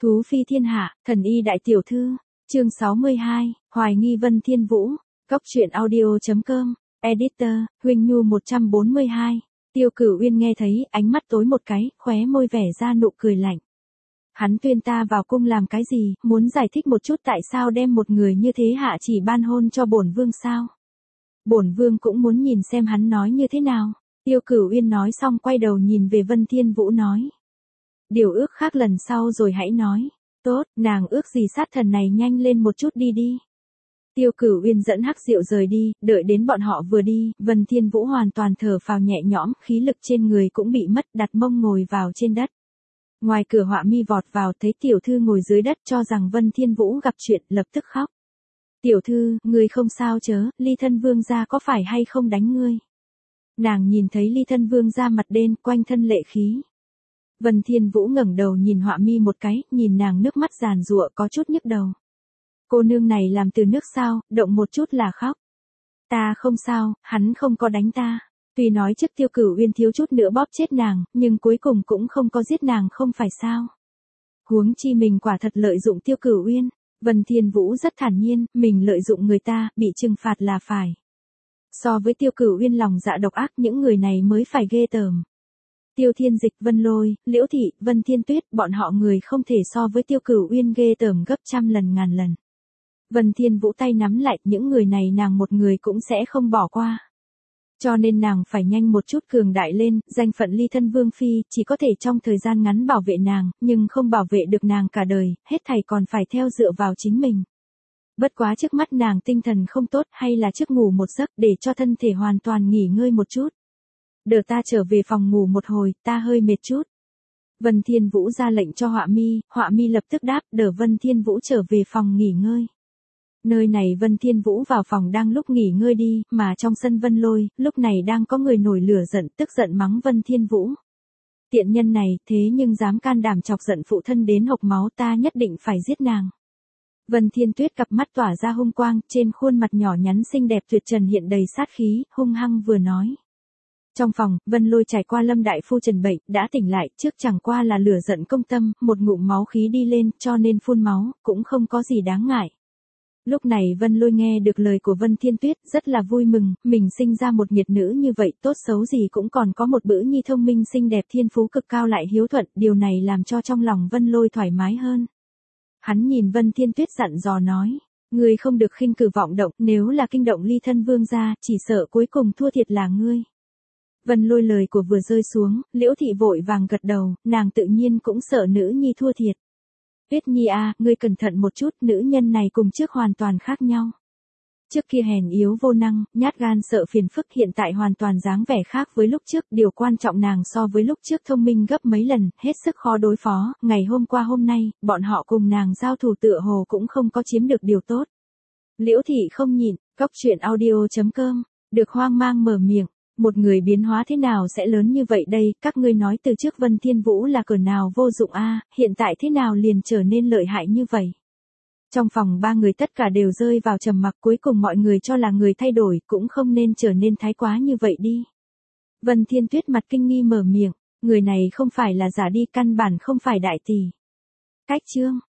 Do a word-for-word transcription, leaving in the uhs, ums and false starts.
Thú phi thiên hạ, thần y đại tiểu thư, chương sáu mươi hai, hoài nghi Vân Thiên Vũ, góc truyện audio.com, editor, Huynh Nhu một trăm bốn mươi hai, Tiêu Cửu Uyên nghe thấy, ánh mắt tối một cái, khóe môi vẻ ra nụ cười lạnh. Hắn tuyên ta vào cung làm cái gì, muốn giải thích một chút tại sao đem một người như thế hạ chỉ ban hôn cho bổn vương sao? Bổn vương cũng muốn nhìn xem hắn nói như thế nào. Tiêu Cửu Uyên nói xong quay đầu nhìn về Vân Thiên Vũ nói. Điều ước khác lần sau rồi hãy nói. Tốt, nàng ước gì sát thần này nhanh lên một chút đi đi. Tiêu Cửu Uyên dẫn Hắc Diệu rời đi, đợi đến bọn họ vừa đi, Vân Thiên Vũ hoàn toàn thở phào nhẹ nhõm, khí lực trên người cũng bị mất, đặt mông ngồi vào trên đất. Ngoài cửa Họa Mi vọt vào, thấy tiểu thư ngồi dưới đất, cho rằng Vân Thiên Vũ gặp chuyện, lập tức khóc. Tiểu thư, ngươi không sao chớ, Ly Thân Vương gia có phải hay không đánh ngươi? Nàng nhìn thấy Ly Thân Vương gia mặt đen, quanh thân lệ khí. Vân Thiên Vũ ngẩng đầu nhìn Họa Mi một cái, nhìn nàng nước mắt giàn giụa có chút nhức đầu. Cô nương này làm từ nước sao, động một chút là khóc. Ta không sao, hắn không có đánh ta. Tuy nói trước Tiêu Cửu Uyên thiếu chút nữa bóp chết nàng, nhưng cuối cùng cũng không có giết nàng không phải sao. Huống chi mình quả thật lợi dụng Tiêu Cửu Uyên. Vân Thiên Vũ rất thản nhiên, mình lợi dụng người ta, bị trừng phạt là phải. So với Tiêu Cửu Uyên lòng dạ độc ác, những người này mới phải ghê tởm. Tiêu Thiên Dịch, Vân Lôi, Liễu Thị, Vân Thiên Tuyết, bọn họ người không thể so với Tiêu Cửu Uyên ghê tởm gấp trăm lần ngàn lần. Vân Thiên Vũ tay nắm lại, những người này nàng một người cũng sẽ không bỏ qua. Cho nên nàng phải nhanh một chút cường đại lên, danh phận Ly Thân Vương Phi, chỉ có thể trong thời gian ngắn bảo vệ nàng, nhưng không bảo vệ được nàng cả đời, hết thảy còn phải theo dựa vào chính mình. Bất quá trước mắt nàng tinh thần không tốt, hay là trước ngủ một giấc để cho thân thể hoàn toàn nghỉ ngơi một chút. Đợi ta trở về phòng ngủ một hồi, ta hơi mệt chút. Vân Thiên Vũ ra lệnh cho Họa Mi, Họa Mi lập tức đáp, đỡ Vân Thiên Vũ trở về phòng nghỉ ngơi. Nơi này Vân Thiên Vũ vào phòng đang lúc nghỉ ngơi đi, mà trong sân Vân Lôi, lúc này đang có người nổi lửa giận, tức giận mắng Vân Thiên Vũ. Tiện nhân này, thế nhưng dám can đảm chọc giận phụ thân đến hộc máu, ta nhất định phải giết nàng. Vân Thiên Tuyết cặp mắt tỏa ra hung quang, trên khuôn mặt nhỏ nhắn xinh đẹp tuyệt trần hiện đầy sát khí, hung hăng vừa nói. Trong phòng, Vân Lôi trải qua Lâm đại phu trần bệnh, đã tỉnh lại, trước chẳng qua là lửa giận công tâm, một ngụm máu khí đi lên, cho nên phun máu, cũng không có gì đáng ngại. Lúc này Vân Lôi nghe được lời của Vân Thiên Tuyết, rất là vui mừng, mình sinh ra một nghiệt nữ như vậy, tốt xấu gì cũng còn có một bữ nhi thông minh xinh đẹp thiên phú cực cao lại hiếu thuận, điều này làm cho trong lòng Vân Lôi thoải mái hơn. Hắn nhìn Vân Thiên Tuyết dặn dò nói, ngươi không được khinh cử vọng động, nếu là kinh động Ly Thân Vương gia, chỉ sợ cuối cùng thua thiệt là ngươi. Vân Lôi lời của vừa rơi xuống, Liễu Thị vội vàng gật đầu, nàng tự nhiên cũng sợ nữ nhi thua thiệt. Tuyết Nhi à, ngươi cẩn thận một chút, nữ nhân này cùng trước hoàn toàn khác nhau. Trước kia hèn yếu vô năng, nhát gan sợ phiền phức, hiện tại hoàn toàn dáng vẻ khác với lúc trước, điều quan trọng nàng so với lúc trước thông minh gấp mấy lần, hết sức khó đối phó, ngày hôm qua hôm nay, bọn họ cùng nàng giao thủ tựa hồ cũng không có chiếm được điều tốt. Liễu Thị không nhịn, góc truyện audio.com, được hoang mang mở miệng. Một người biến hóa thế nào sẽ lớn như vậy đây, các ngươi nói từ trước Vân Thiên Vũ là cỡ nào vô dụng a, à, hiện tại thế nào liền trở nên lợi hại như vậy. Trong phòng ba người tất cả đều rơi vào trầm mặc, cuối cùng mọi người cho là người thay đổi, cũng không nên trở nên thái quá như vậy đi. Vân Thiên Tuyết mặt kinh nghi mở miệng, người này không phải là giả đi, căn bản không phải đại tỷ. Cách chương